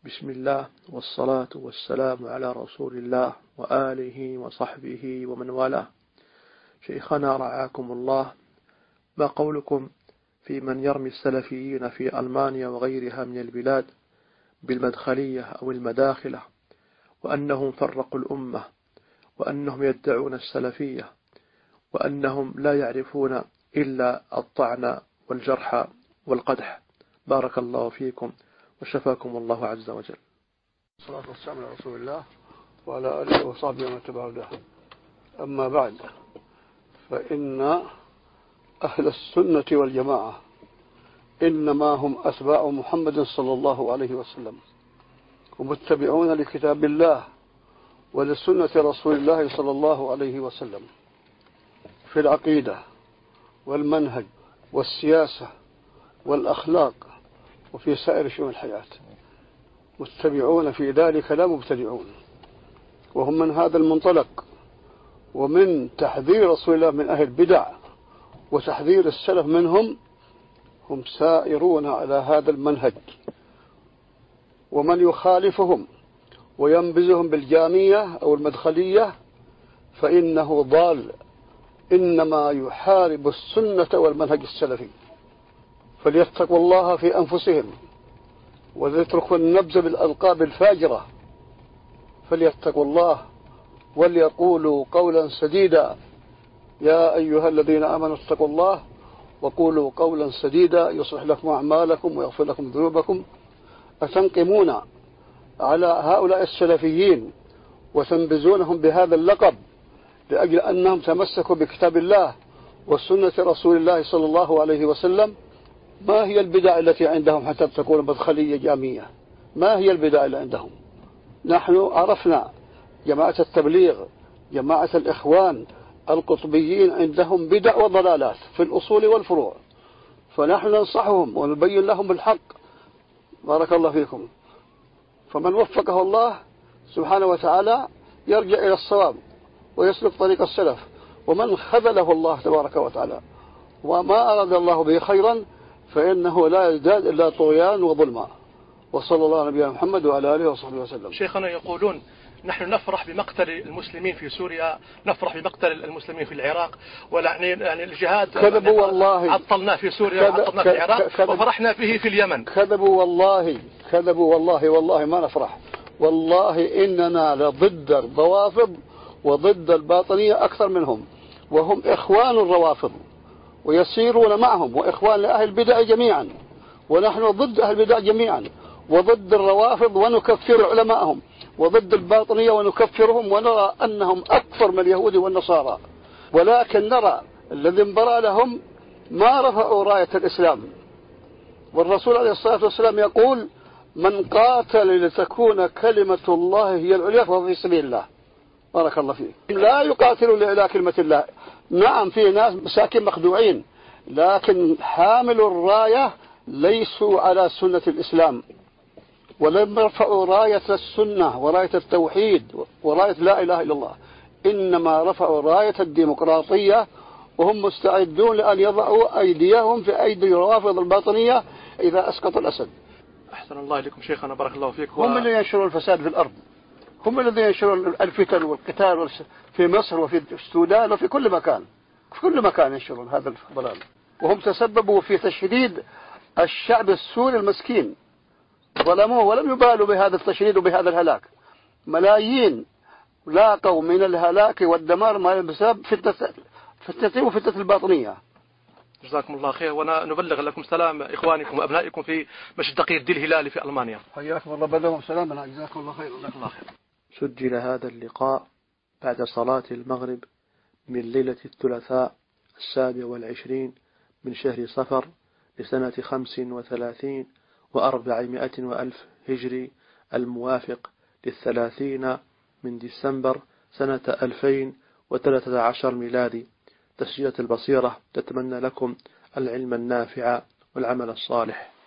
بسم الله والصلاة والسلام على رسول الله وآله وصحبه ومن والاه. شيخنا رعاكم الله، ما قولكم في من يرمي السلفيين في ألمانيا وغيرها من البلاد بالمدخلية أو المداخلة، وأنهم فرقوا الأمة، وأنهم يدعون السلفية، وأنهم لا يعرفون إلا الطعن والجرح والقدح؟ بارك الله فيكم وشفاكم الله عز وجل. الصلاة والسلام على رسول الله وعلى آله وصحبه ومن تبعه له. أما بعد، فإن أهل السنة والجماعة إنما هم أتباع محمد صلى الله عليه وسلم، ومتبعون لكتاب الله ولسنة رسول الله صلى الله عليه وسلم في العقيدة والمنهج والسياسة والأخلاق وفي سائر شؤون الحياة. متبعون في ذلك لا مبتدعون، وهم من هذا المنطلق ومن تحذير رسول الله من أهل البدع وتحذير السلف منهم، هم سائرون على هذا المنهج. ومن يخالفهم وينبذهم بالجامية أو المدخلية فإنه ضال، إنما يحارب السنة والمنهج السلفي. فليتقوا الله في أنفسهم وليتركوا النبذ بالألقاب الفاجرة، فليتقوا الله وليقولوا قولا سديدا. يا أيها الذين آمنوا اتقوا الله وقولوا قولا سديدا يصلح لكم أعمالكم ويغفر لكم ذنوبكم. أتنقمون على هؤلاء السلفيين وتنبذونهم بهذا اللقب لأجل أنهم تمسكوا بكتاب الله وسنة رسول الله صلى الله عليه وسلم؟ ما هي البدع التي عندهم حتى تكون مدخلية جامية؟ ما هي البدع اللي عندهم؟ نحن عرفنا جماعة التبليغ، جماعة الإخوان، القطبيين عندهم بدع وضلالات في الأصول والفروع، فنحن ننصحهم ونبين لهم الحق. بارك الله فيكم. فمن وفقه الله سبحانه وتعالى يرجع إلى الصواب ويسلك طريق السلف، ومن خذله الله تبارك وتعالى وما أراد الله به خيرا فإنه لا يزداد إلا طغيان وظلما. وصلى الله على نبينا محمد وعلى آله وصحبه وسلم. شيخنا يقولون نحن نفرح بمقتل المسلمين في سوريا، نفرح بمقتل المسلمين في العراق، يعني الجهاد كذبوا والله، عطلناه في سوريا وعطلناه في العراق وفرحنا به في اليمن. كذبوا والله، كذبوا والله، والله ما نفرح. والله إننا لضد الروافض وضد الباطنية أكثر منهم، وهم إخوان الروافض ويسيرون معهم، وإخوان لأهل البدع جميعا، ونحن ضد أهل البدع جميعا وضد الروافض ونكفر علماءهم، وضد الباطنية ونكفرهم، ونرى أنهم أكثر من اليهود والنصارى. ولكن نرى الذي انبرى لهم ما رفعوا راية الإسلام. والرسول عليه الصلاة والسلام يقول: من قاتل لتكون كلمة الله هي العليا فهو في سبيل الله. بارك الله فيه. لا يقاتلون لإعلاء كلمة الله. نعم في ناس مساكين مخدوعين، لكن حامل الراية ليسوا على سنة الإسلام، ولم يرفعوا راية السنة وراية التوحيد وراية لا إله إلا الله، إنما رفعوا راية الديمقراطية، وهم مستعدون لأن يضعوا أيديهم في أيدي الروافض الباطنية إذا أسقط الأسد. أحسن الله إليكم شيخنا، بارك الله فيك. هم اللي ينشرون الفساد في الأرض، هم الذين ينشرون الفتن والقتال في مصر وفي السودان وفي كل مكان، في كل مكان ينشرون هذا الضلال، وهم تسببوا في تشديد الشعب السوري المسكين، ظلموه ولم يبالوا بهذا التشديد وبهذا الهلاك. ملايين لاقوا من الهلاك والدمار ما بسبب فتنة وفتنة الباطنية. جزاكم الله خير، ونبلغ لكم سلام إخوانكم وأبنائكم في مسجد تقي الدين الهلالي في ألمانيا. حياكم الله، بدهم سلامنا. جزاكم الله خير. جزاكم الله خير. سجل هذا اللقاء بعد صلاة المغرب من ليلة الثلاثاء 27 من شهر صفر لسنة 35 و400 وألف هجري، الموافق 30 من ديسمبر سنة 2013 ميلادي. تسجيلات البصيرة تتمنى لكم العلم النافع والعمل الصالح.